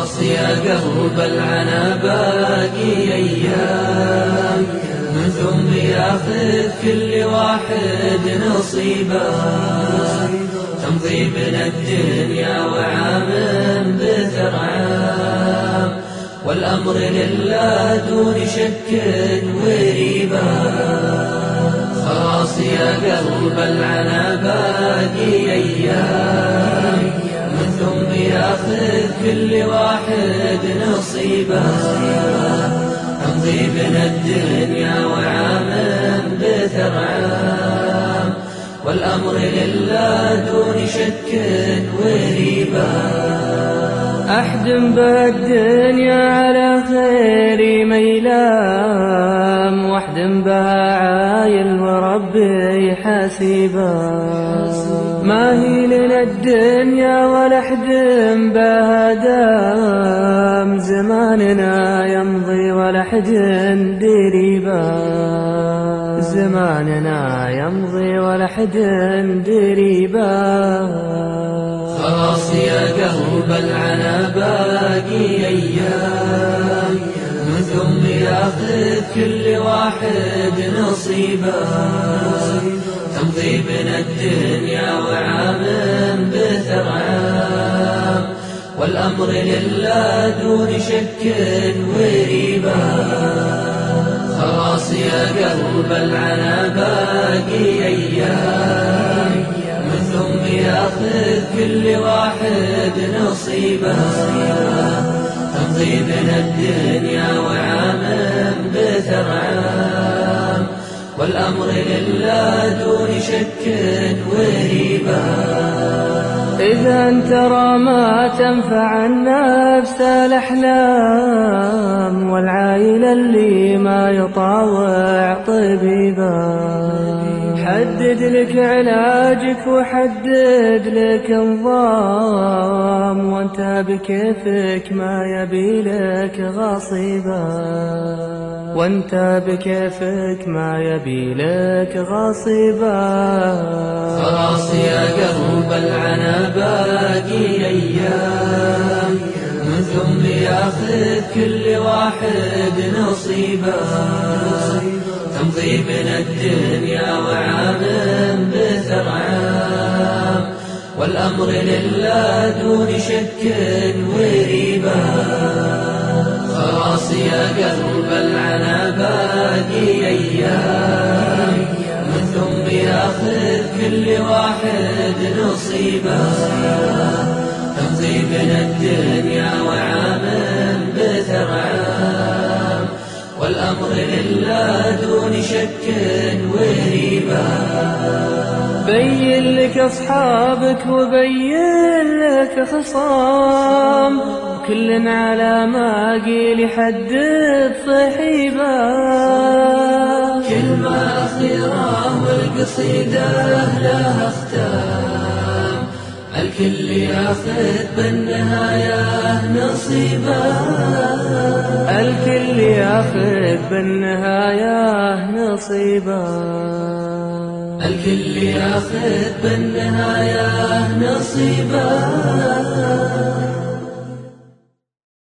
خلاص يا قلب العنا باقي أيام، من ثم ياخذ كل واحد نصيبه، تمضي بنا الدنيا وعام بثر عام، والأمر لله دون شك وريبة. خلاص يا قلب العنا باقي أيام، من ثم ياخذ كل واحد نصيبه، تمضي بنا الدنيا وعام بثر عام، والأمر لله دون شك وريبة. أحدم بالدنيا على خير ميلام، واحدم بها عايل وربي حسيبا. ما هي لنا الدنيا ولا احدم بها دام، زماننا يمضي ولا حد دريبا، زماننا يمضي ولا حد دريبا. خلاص يا قلب العنا باقي أيام، من ثم ياخذ كل واحد نصيبه، تمضي بنا الدنيا وعام بثر عام، والأمر لله دون شك وريبة. خلاص يا قلب العنا باقي أيام، من ثم ياخذ كل واحد نصيبه، تمضي بنا الدنيا وعام بثر عام، والأمر لله دون شك وريبة. إذا انت ترى ما تنفع النفس الأحلام، والعايلة اللي ما يطاوع طبيبا، حدد لك علاجك وحدد لك نظام، وانت بكيفك ما يبي لك غصيبا، وانت بكيفك ما يبي لك غصيبا. خلاص يا قلب العنا باقي أيام، من ثم ياخذ كل واحد نصيبه، تمضي بنا الدنيا وعام بثر عام، والأمر لله دون شك وريبة. خلاص يا قلب العنا باقي أيام، من ثم ياخذ كل واحد نصيبه، تمضي بنا الدنيا وعام بثر عام، والأمر لله دون شك وريبة. بين لك أصحابك وبين لك خصام، كل على ما قيل يحدد صحيبة. كلمة أخيرة والقصيدة لها اختام، الكل ياخذ بالنهاية نصيبه، الكل ياخذ بالنهاية نصيبه، الكل ياخذ بالنهاية نصيبه.